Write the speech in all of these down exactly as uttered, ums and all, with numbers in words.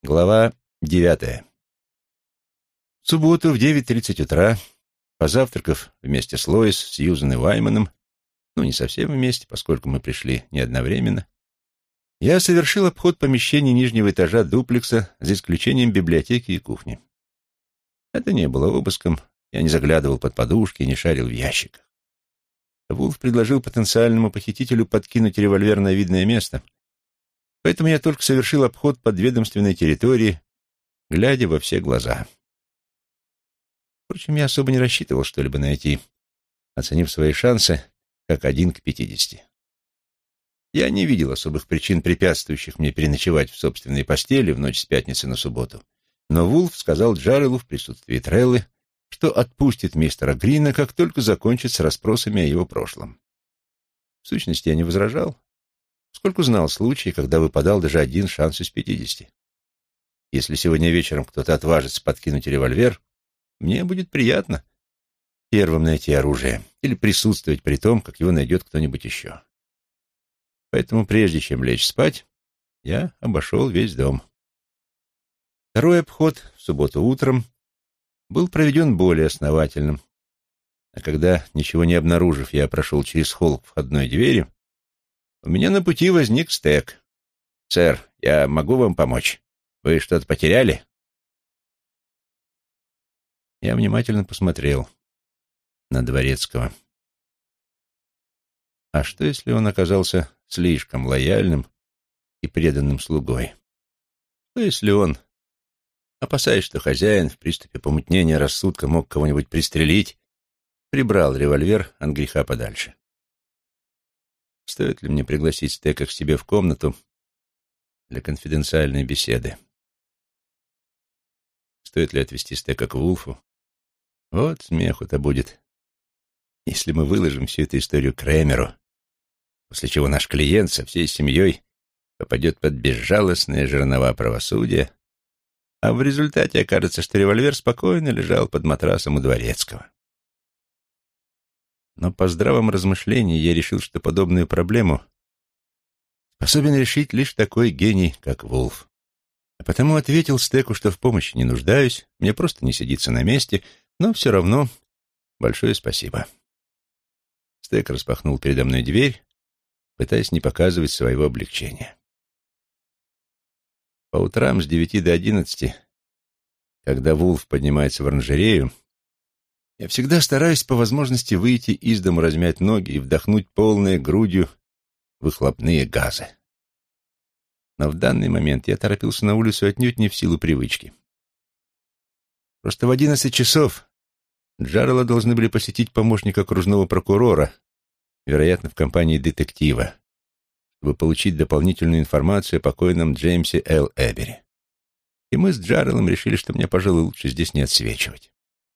Глава девятая. В субботу в девять тридцать утра, позавтракав вместе с Лоис, Сьюзен и Вайманом, ну, не совсем вместе, поскольку мы пришли не одновременно, я совершил обход помещений нижнего этажа дуплекса за исключением библиотеки и кухни. Это не было обыском, я не заглядывал под подушки и не шарил в ящиках. Вулф предложил потенциальному похитителю подкинуть револьвер на видное место, поэтому я только совершил обход подведомственной территории, глядя во все глаза. Впрочем, я особо не рассчитывал что-либо найти, оценив свои шансы как один к пятидесяти. Я не видел особых причин, препятствующих мне переночевать в собственной постели в ночь с пятницы на субботу, но Вулф сказал Джарелу в присутствии Треллы, что отпустит мистера Грина, как только закончит с расспросами о его прошлом. В сущности, я не возражал, поскольку знал случаи, когда выпадал даже один шанс из пятидесяти. Если сегодня вечером кто-то отважится подкинуть револьвер, мне будет приятно первым найти оружие или присутствовать при том, как его найдет кто-нибудь еще. Поэтому прежде чем лечь спать, я обошел весь дом. Второй обход в субботу утром был проведен более основательным, а когда, ничего не обнаружив, я прошел через холл к входной двери, у меня на пути возник Стек. «Сэр, я могу вам помочь? Вы что-то потеряли?» Я внимательно посмотрел на Дворецкого. А что, если он оказался слишком лояльным и преданным слугой? Что, если он, опасаясь, что хозяин в приступе помутнения рассудка мог кого-нибудь пристрелить, прибрал револьвер от греха подальше? Стоит ли мне пригласить Стека к себе в комнату для конфиденциальной беседы? Стоит ли отвезти Стека к Вулфу? Вот смеху-то будет, если мы выложим всю эту историю Крэмеру, после чего наш клиент со всей семьей попадет под безжалостное жернова правосудия, а в результате окажется, что револьвер спокойно лежал под матрасом у Дворецкого. Но по здравом размышлении я решил, что подобную проблему способен решить лишь такой гений, как Вулф. А потому ответил Стеку, что в помощи не нуждаюсь, мне просто не сидится на месте, но все равно большое спасибо. Стек распахнул передо мной дверь, пытаясь не показывать своего облегчения. По утрам с девяти до одиннадцати, когда Вулф поднимается в оранжерею, я всегда стараюсь по возможности выйти из дому, размять ноги и вдохнуть полной грудью выхлопные газы. Но в данный момент я торопился на улицу отнюдь не в силу привычки. Просто в одиннадцать часов Джарела должны были посетить помощника окружного прокурора, вероятно, в компании детектива, чтобы получить дополнительную информацию о покойном Джеймсе Л. Эбери. И мы с Джарелом решили, что мне, пожалуй, лучше здесь не отсвечивать.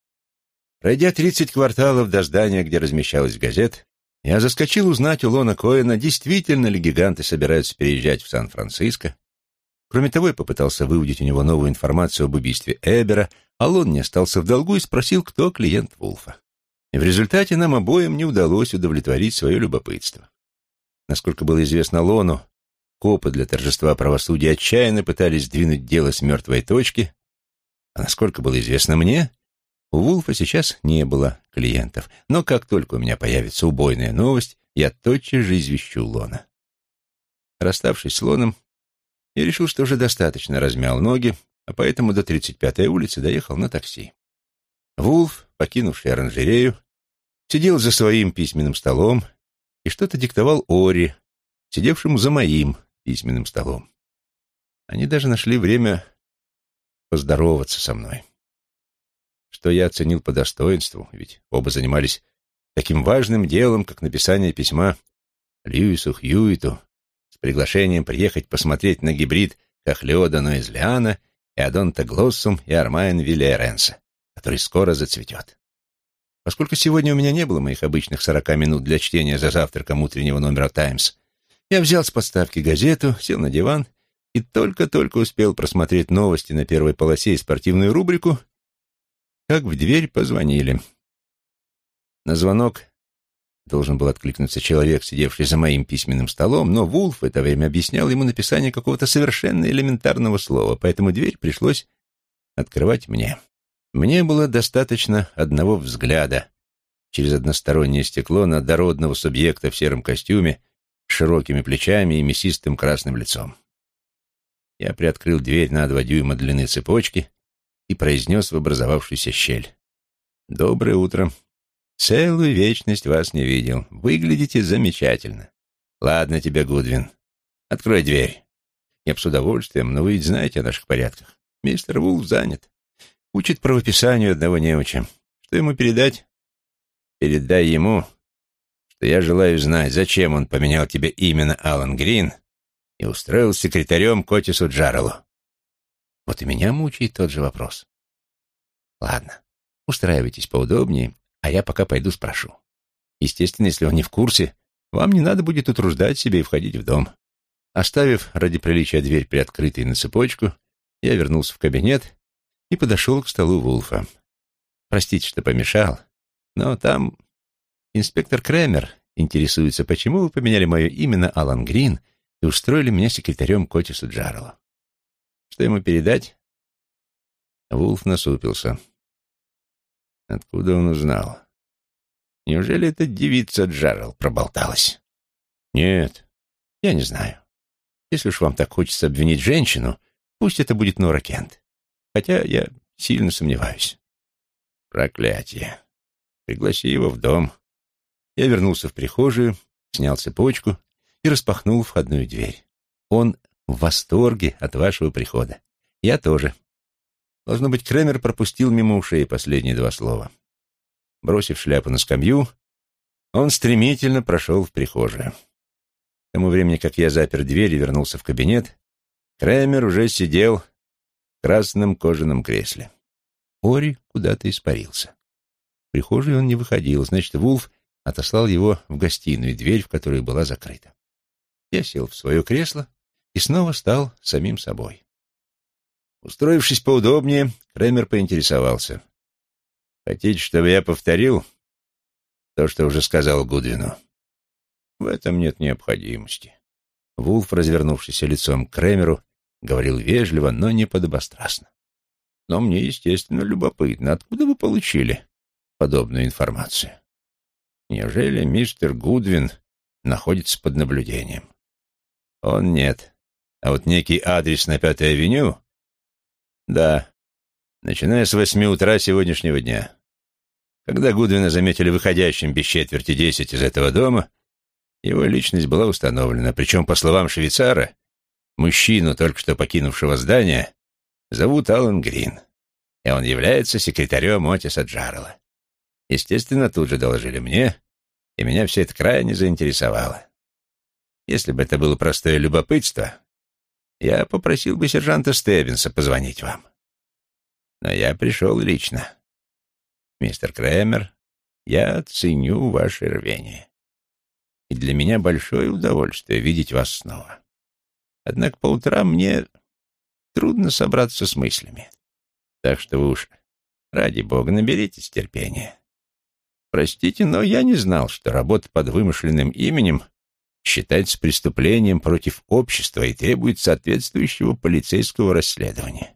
Пройдя тридцать кварталов до здания, где размещалась газета, я заскочил узнать у Лона Коэна, действительно ли гиганты собираются переезжать в Сан-Франциско. Кроме того, я попытался выудить у него новую информацию об убийстве Эбера, а Лон не остался в долгу и спросил, кто клиент Вулфа. И в результате нам обоим не удалось удовлетворить свое любопытство. Насколько было известно Лону, копы для торжества правосудия отчаянно пытались сдвинуть дело с мертвой точки, а насколько было известно мне, у Вулфа сейчас не было клиентов. Но как только у меня появится убойная новость, я тотчас же извещу Лона. Расставшись с Лоном, я решил, что уже достаточно размял ноги, а поэтому до тридцать пятой улицы доехал на такси. Вулф, покинувший оранжерею, сидел за своим письменным столом и что-то диктовал Ори, сидевшему за моим письменным столом. Они даже нашли время поздороваться со мной, что я оценил по достоинству, ведь оба занимались таким важным делом, как написание письма Льюису Хьюиту с приглашением приехать посмотреть на гибрид Кахлеода Ноэзлиана и Адонта Глоссум и Армайен Вильяренса, который скоро зацветет. Поскольку сегодня у меня не было моих обычных сорока минут для чтения за завтраком утреннего номера «Таймс», я взял с подставки газету, сел на диван и только-только успел просмотреть новости на первой полосе и спортивную рубрику, как в дверь позвонили. На звонок должен был откликнуться человек, сидевший за моим письменным столом, но Вулф в это время объяснял ему написание какого-то совершенно элементарного слова, поэтому дверь пришлось открывать мне. Мне было достаточно одного взгляда через одностороннее стекло на дородного субъекта в сером костюме с широкими плечами и мясистым красным лицом. Я приоткрыл дверь на два дюйма длины цепочки и произнес в образовавшуюся щель: «Доброе утро. Целую вечность вас не видел. Выглядите замечательно. Ладно тебе, Гудвин. Открой дверь. Я б с удовольствием, но вы ведь знаете о наших порядках. Мистер Вулф занят. Учит правописанию одного неуча. Что ему передать? Передай ему, что я желаю знать, зачем он поменял тебе имя на Алан Грин и устроил секретарем к Отису Джарреллу. Вот и меня мучает тот же вопрос. Ладно, устраивайтесь поудобнее, а я пока пойду спрошу. Естественно, если он не в курсе, вам не надо будет утруждать себя и входить в дом». Оставив ради приличия дверь приоткрытой на цепочку, я вернулся в кабинет и подошел к столу Вулфа. Простите, что помешал, но там инспектор Крэмер интересуется, почему вы поменяли мое имя на Алан Грин и устроили меня секретарем к Отису Джарреллу. Что ему передать? Вулф насупился. Откуда он узнал? Неужели эта девица Джаррелл проболталась? Нет, я не знаю. Если уж вам так хочется обвинить женщину, пусть это будет Нора Кент. Хотя я сильно сомневаюсь. Проклятие. Пригласи его в дом. Я вернулся в прихожую, снял цепочку и распахнул входную дверь. Он в восторге от вашего прихода. Я тоже. Должно быть, Крэмер пропустил мимо ушей последние два слова. Бросив шляпу на скамью, он стремительно прошел в прихожую. К тому времени, как я запер дверь и вернулся в кабинет, Крэмер уже сидел в красном кожаном кресле. Ори куда-то испарился. В прихожую он не выходил, значит, Вулф отослал его в гостиную, дверь в которой была закрыта. Я сел в свое кресло и снова стал самим собой. Устроившись поудобнее, Крэмер поинтересовался. «Хотите, чтобы я повторил то, что уже сказал Гудвину?» «В этом нет необходимости». Вулф, развернувшийся лицом к Крэмеру, говорил вежливо, но не подобострастно. «Но мне, естественно, любопытно, откуда вы получили подобную информацию? Неужели мистер Гудвин находится под наблюдением?» «Он нет. А вот некий адрес на Пятой авеню...» «Да, начиная с восьми утра сегодняшнего дня. Когда Гудвина заметили выходящим без четверти десять из этого дома, его личность была установлена, причем, по словам швейцара, мужчину, только что покинувшего здание, зовут Алан Грин, и он является секретарем Отиса Джаррелла. Естественно, тут же доложили мне, и меня все это крайне заинтересовало. Если бы это было простое любопытство, я попросил бы сержанта Стеббинса позвонить вам. Но я пришел лично. Мистер Крэмер, я ценю ваше рвение. И для меня большое удовольствие видеть вас снова. Однако по утрам мне трудно собраться с мыслями. Так что вы уж, ради бога, наберитесь терпения. Простите, но я не знал, что работа под вымышленным именем считается преступлением против общества и требует соответствующего полицейского расследования.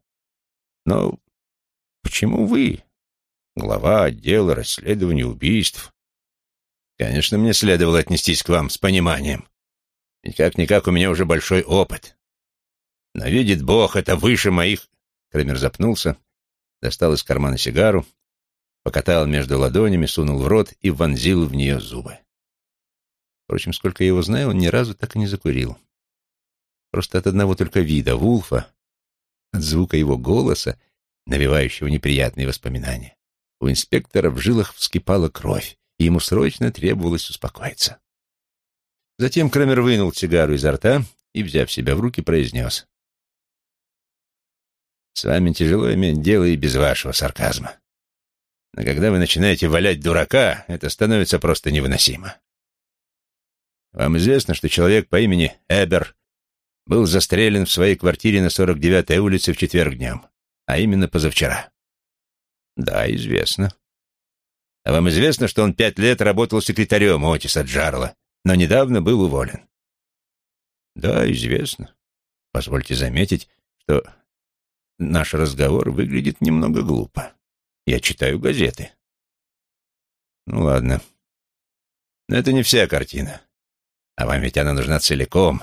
Но почему вы, глава отдела расследования убийств? Конечно, мне следовало отнестись к вам с пониманием. Ведь как-никак у меня уже большой опыт. Но, видит Бог, это выше моих... Крэмер запнулся, достал из кармана сигару, покатал между ладонями, сунул в рот и вонзил в нее зубы. Впрочем, сколько я его знаю, он ни разу так и не закурил. Просто от одного только вида Вулфа, от звука его голоса, навевающего неприятные воспоминания, у инспектора в жилах вскипала кровь, и ему срочно требовалось успокоиться. Затем Крэмер вынул сигару изо рта и, взяв себя в руки, произнес: «С вами тяжело иметь дело и без вашего сарказма. Но когда вы начинаете валять дурака, это становится просто невыносимо. Вам известно, что человек по имени Эбер был застрелен в своей квартире на сорок девятой улице в четверг днем, а именно позавчера?» «Да, известно». А вам известно, что он пять лет работал секретарем Отиса Джаррелла, но недавно был уволен? Да, известно. Позвольте заметить, что наш разговор выглядит немного глупо. Я читаю газеты. Ну ладно. Но это не вся картина. А вам ведь она нужна целиком.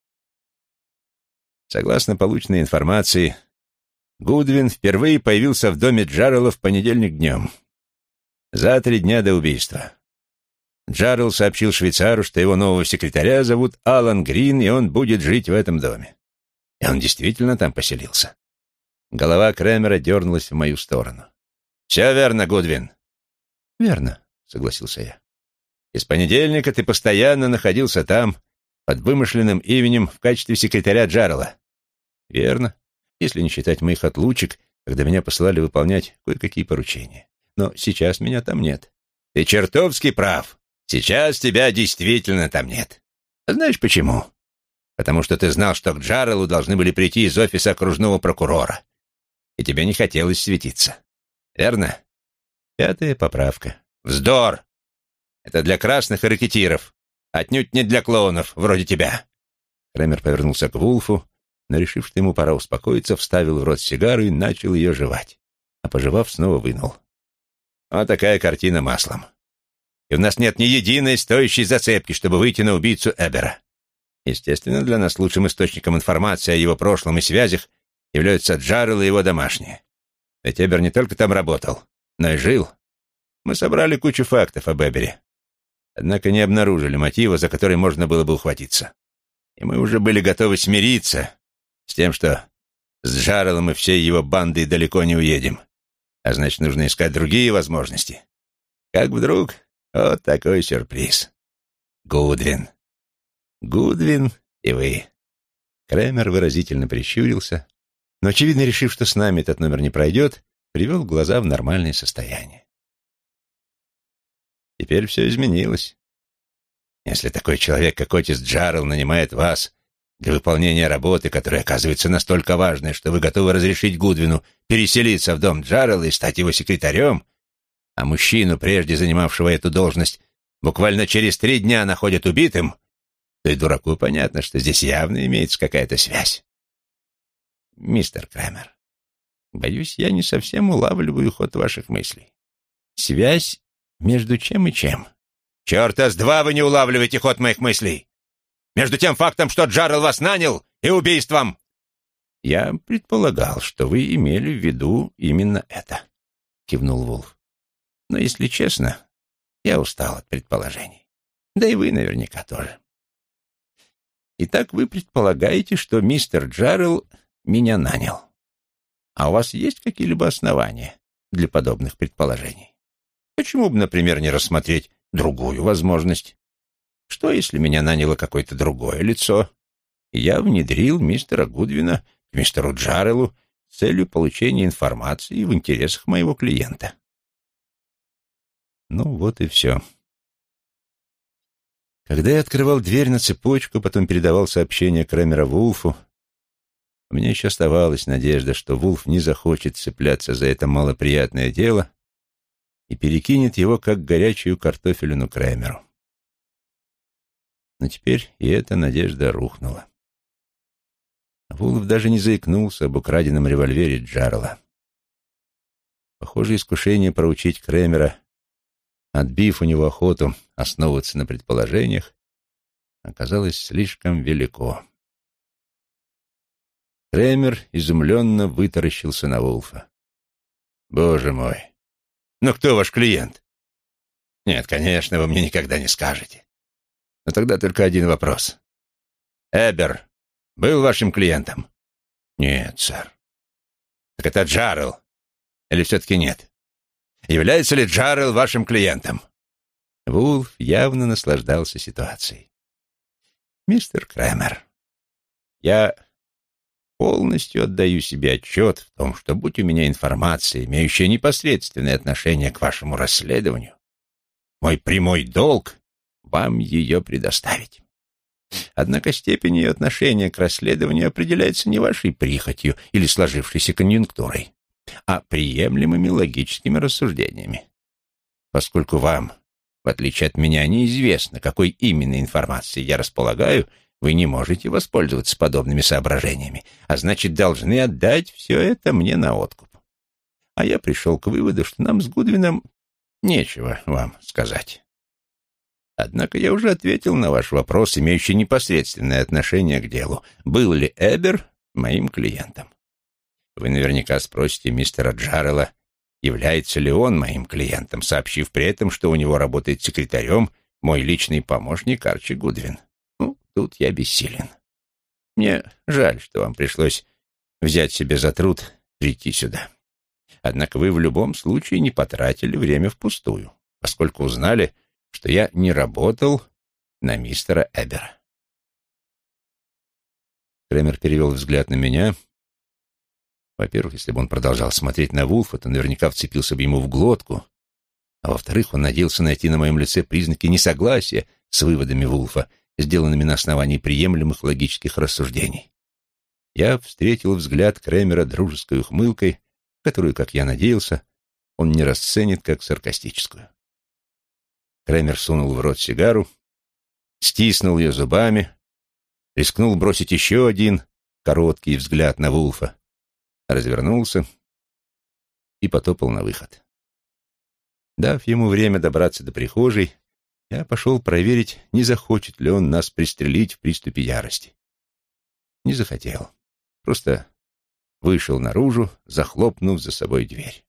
Согласно полученной информации, Гудвин впервые появился в доме Джаррелла в понедельник днем, за три дня до убийства. Джаррелл сообщил швейцару, что его нового секретаря зовут Алан Грин, и он будет жить в этом доме. И он действительно там поселился. Голова Крэмера дернулась в мою сторону. «Все верно, Гудвин?» «Верно», — согласился я. «И с понедельника ты постоянно находился там, под вымышленным именем в качестве секретаря Джаррелла?» «Верно, если не считать моих отлучек, когда меня посылали выполнять кое-какие поручения. Но сейчас меня там нет». «Ты чертовски прав. Сейчас тебя действительно там нет. А знаешь почему? Потому что ты знал, что к Джарреллу должны были прийти из офиса окружного прокурора, и тебе не хотелось светиться. Верно?» Пятая поправка. «Вздор! Это для красных и рэкетиров, отнюдь не для клоунов, вроде тебя». Крэмер повернулся к Вулфу, но, решив, что ему пора успокоиться, вставил в рот сигару и начал ее жевать, а, пожевав, снова вынул. «Вот такая картина маслом. И у нас нет ни единой стоящей зацепки, чтобы выйти на убийцу Эбера. Естественно, для нас лучшим источником информации о его прошлом и связях являются Джаррелл и его домашние. Ведь Эбер не только там работал, но и жил. Мы собрали кучу фактов об Эбере, однако не обнаружили мотива, за который можно было бы ухватиться. И мы уже были готовы смириться с тем, что с Джарреллом и всей его бандой далеко не уедем. А значит, нужно искать другие возможности. Как вдруг вот такой сюрприз. Гудвин. Гудвин и вы». Крэмер выразительно прищурился, но, очевидно, решив, что с нами этот номер не пройдет, привел глаза в нормальное состояние. Теперь все изменилось. Если такой человек, как Отис Джаррелл, нанимает вас для выполнения работы, которая оказывается настолько важной, что вы готовы разрешить Гудвину переселиться в дом Джаррелла и стать его секретарем, а мужчину, прежде занимавшего эту должность, буквально через три дня находят убитым, то и дураку понятно, что здесь явно имеется какая-то связь. Мистер Крэмер, боюсь, я не совсем улавливаю ход ваших мыслей. Связь между чем и чем? Черта с два вы не улавливаете ход моих мыслей. Между тем фактом, что Джаррелл вас нанял, и убийством. Я предполагал, что вы имели в виду именно это, кивнул Вулф. Но, если честно, я устал от предположений. Да и вы наверняка тоже. Итак, вы предполагаете, что мистер Джаррелл меня нанял. А у вас есть какие-либо основания для подобных предположений? Почему бы, например, не рассмотреть другую возможность? Что, если меня наняло какое-то другое лицо, и я внедрил мистера Гудвина к мистеру Джарреллу с целью получения информации в интересах моего клиента? Ну, вот и все. Когда я открывал дверь на цепочку, потом передавал сообщение Крэмера Вулфу, у меня еще оставалась надежда, что Вулф не захочет цепляться за это малоприятное дело и перекинет его, как горячую картофелину, Крэмеру. Но теперь и эта надежда рухнула. Вулф даже не заикнулся об украденном револьвере Джаррелла. Похоже, искушение проучить Крэмера, отбив у него охоту основываться на предположениях, оказалось слишком велико. Крэмер изумленно вытаращился на Вулфа. «Боже мой! Ну кто ваш клиент?» «Нет, конечно, вы мне никогда не скажете. Но тогда только один вопрос. Эбер был вашим клиентом?» «Нет, сэр». «Так это Джаррелл. Или все-таки нет? Является ли Джаррелл вашим клиентом?» Вулф явно наслаждался ситуацией. «Мистер Крэмер, я полностью отдаю себе отчет в том, что, будь у меня информация, имеющая непосредственное отношение к вашему расследованию, мой прямой долг — вам ее предоставить. Однако степень ее отношения к расследованию определяется не вашей прихотью или сложившейся конъюнктурой, а приемлемыми логическими рассуждениями. поскольку вам, в отличие от меня, неизвестно, какой именно информацией я располагаю, вы не можете воспользоваться подобными соображениями, а значит, должны отдать все это мне на откуп. А я пришел к выводу, что нам с Гудвином нечего вам сказать. Однако я уже ответил на ваш вопрос, имеющий непосредственное отношение к делу. Был ли Эбер моим клиентом? Вы наверняка спросите мистера Джаррелла, является ли он моим клиентом, сообщив при этом, что у него работает секретарем мой личный помощник Арчи Гудвин. Ну, тут я бессилен. Мне жаль, что вам пришлось взять себе за труд прийти сюда. Однако вы в любом случае не потратили время впустую, поскольку узнали, что я не работал на мистера Эбера. Кремер перевел взгляд на меня. Во-первых, если бы он продолжал смотреть на Вулфа, то наверняка вцепился бы ему в глотку, а во-вторых, он надеялся найти на моем лице признаки несогласия с выводами Вулфа, сделанными на основании приемлемых логических рассуждений. Я встретил взгляд Кремера дружеской ухмылкой, которую, как я надеялся, он не расценит как саркастическую. Кремер сунул в рот сигару, стиснул ее зубами, рискнул бросить еще один короткий взгляд на Вулфа, развернулся и потопал на выход. Дав ему время добраться до прихожей, я пошел проверить, не захочет ли он нас пристрелить в приступе ярости. Не захотел. Просто вышел наружу, захлопнув за собой дверь.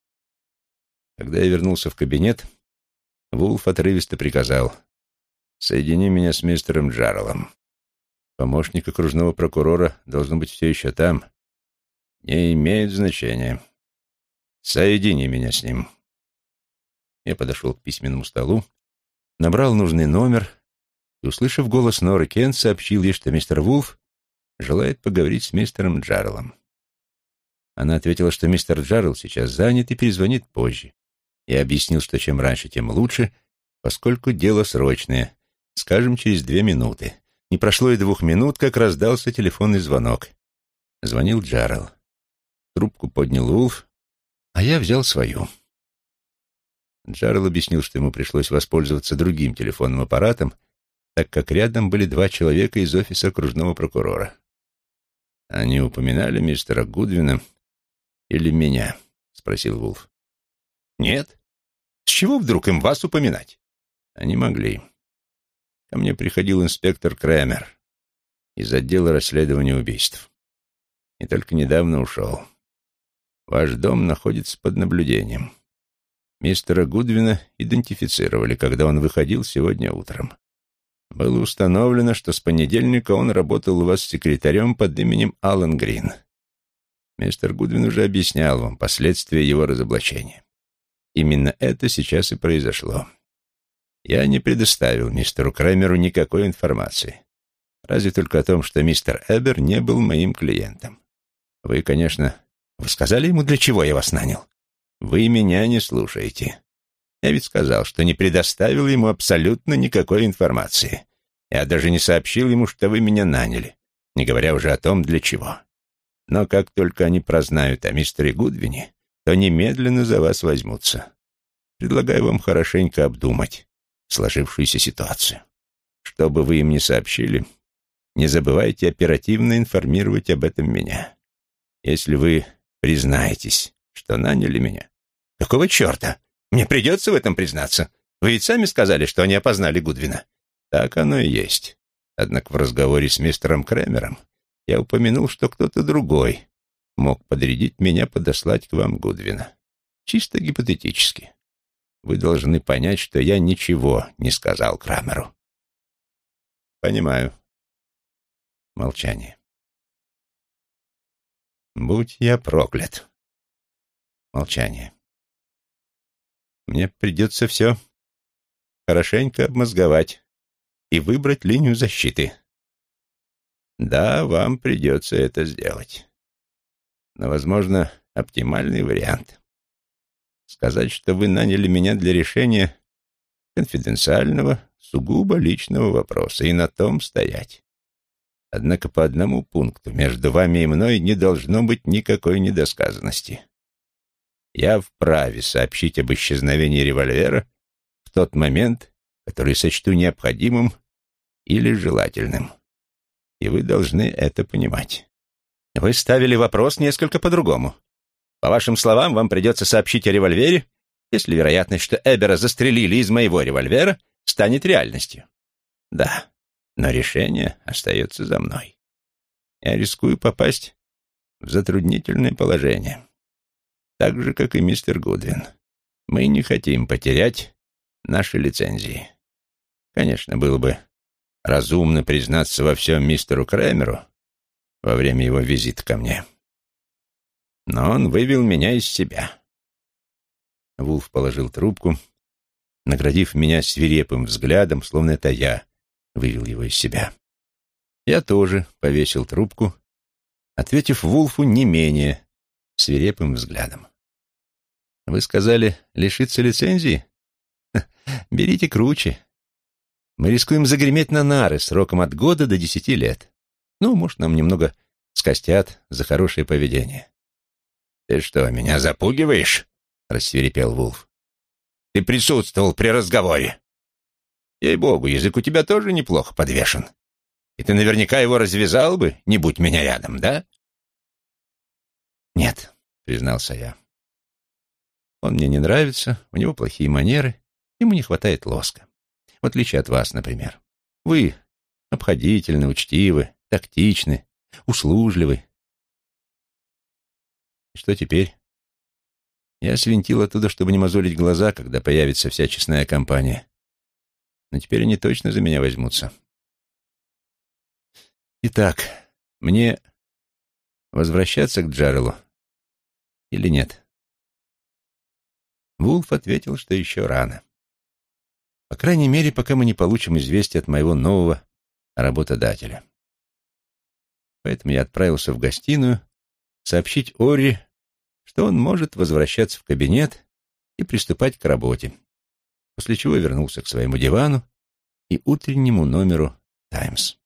Когда я вернулся в кабинет, Вулф отрывисто приказал: «Соедини меня с мистером Джарреллом. Помощник окружного прокурора должен быть все еще там. Не имеет значения. Соедини меня с ним». Я подошел к письменному столу, набрал нужный номер и, услышав голос Норы Кент, сообщил ей, что мистер Вулф желает поговорить с мистером Джарреллом. Она ответила, что мистер Джаррелл сейчас занят и перезвонит позже. Я объяснил, что чем раньше, тем лучше, поскольку дело срочное, скажем, через две минуты. Не прошло и двух минут, как раздался телефонный звонок. Звонил Джаррелл. Трубку поднял Вулф, а я взял свою. Джаррелл объяснил, что ему пришлось воспользоваться другим телефонным аппаратом, так как рядом были два человека из офиса окружного прокурора. «Они упоминали мистера Гудвина или меня?» — спросил Вулф. «Нет. С чего вдруг им вас упоминать?» «Они могли. Ко мне приходил инспектор Кремер из отдела расследования убийств. И только недавно ушел. Ваш дом находится под наблюдением. Мистера Гудвина идентифицировали, когда он выходил сегодня утром. Было установлено, что с понедельника он работал у вас секретарем под именем Алан Грин. Мистер Гудвин уже объяснял вам последствия его разоблачения. Именно это сейчас и произошло. Я не предоставил мистеру Кремеру никакой информации, разве только о том, что мистер Эбер не был моим клиентом. Вы, конечно... Вы сказали ему, для чего я вас нанял? Вы меня не слушаете. Я ведь сказал, что не предоставил ему абсолютно никакой информации. Я даже не сообщил ему, что вы меня наняли, не говоря уже о том, для чего. Но как только они прознают о мистере Гудвине, то немедленно за вас возьмутся. Предлагаю вам хорошенько обдумать сложившуюся ситуацию. Что бы вы им ни сообщили, не забывайте оперативно информировать об этом меня. Если вы признаетесь, что наняли меня... Какого черта? Мне придется в этом признаться. Вы ведь сами сказали, что они опознали Гудвина. Так оно и есть. Однако в разговоре с мистером Кремером я упомянул, что кто-то другой мог подрядить меня подослать к вам Гудвина. Чисто гипотетически. Вы должны понять, что я ничего не сказал Крамеру. Понимаю. Молчание. Будь я проклят. Молчание. Мне придется все хорошенько обмозговать и выбрать линию защиты. Да, вам придется это сделать. Но, возможно, оптимальный вариант — сказать, что вы наняли меня для решения конфиденциального, сугубо личного вопроса, и на том стоять. Однако по одному пункту между вами и мной не должно быть никакой недосказанности. я вправе сообщить об исчезновении револьвера в тот момент, который сочту необходимым или желательным. И вы должны это понимать. Вы ставили вопрос несколько по-другому. По вашим словам, вам придется сообщить о револьвере, если вероятность, что Эбера застрелили из моего револьвера, станет реальностью. Да, но решение остается за мной. Я рискую попасть в затруднительное положение. Так же, как и мистер Гудвин. Мы не хотим потерять наши лицензии. Конечно, было бы разумно признаться во всем мистеру Крэмеру во время его визита ко мне. Но он вывел меня из себя. Вулф положил трубку, наградив меня свирепым взглядом, словно это я вывел его из себя. Я тоже повесил трубку, ответив Вулфу не менее свирепым взглядом. «Вы сказали, лишиться лицензии? Берите круче. Мы рискуем загреметь на нары сроком от года до десяти лет. Ну, может, нам немного скостят за хорошее поведение». «Ты что, меня запугиваешь?» — рассвирепел Вулф. «Ты присутствовал при разговоре. Ей-богу, язык у тебя тоже неплохо подвешен. И ты наверняка его развязал бы, не будь меня рядом, да?» «Нет», — признался я. «Он мне не нравится, у него плохие манеры, ему не хватает лоска. В отличие от вас, например. Вы обходительны, учтивы, тактичны, услужливы. И что теперь? Я свинтил оттуда, чтобы не мозолить глаза, когда появится вся честная компания. Но теперь они точно за меня возьмутся. Итак, мне возвращаться к Джарелу или нет?» Вулф ответил, что еще рано. По крайней мере, пока мы не получим известие от моего нового работодателя. Поэтому я отправился в гостиную сообщить Орри, что он может возвращаться в кабинет и приступать к работе, после чего вернулся к своему дивану и утреннему номеру «Таймс».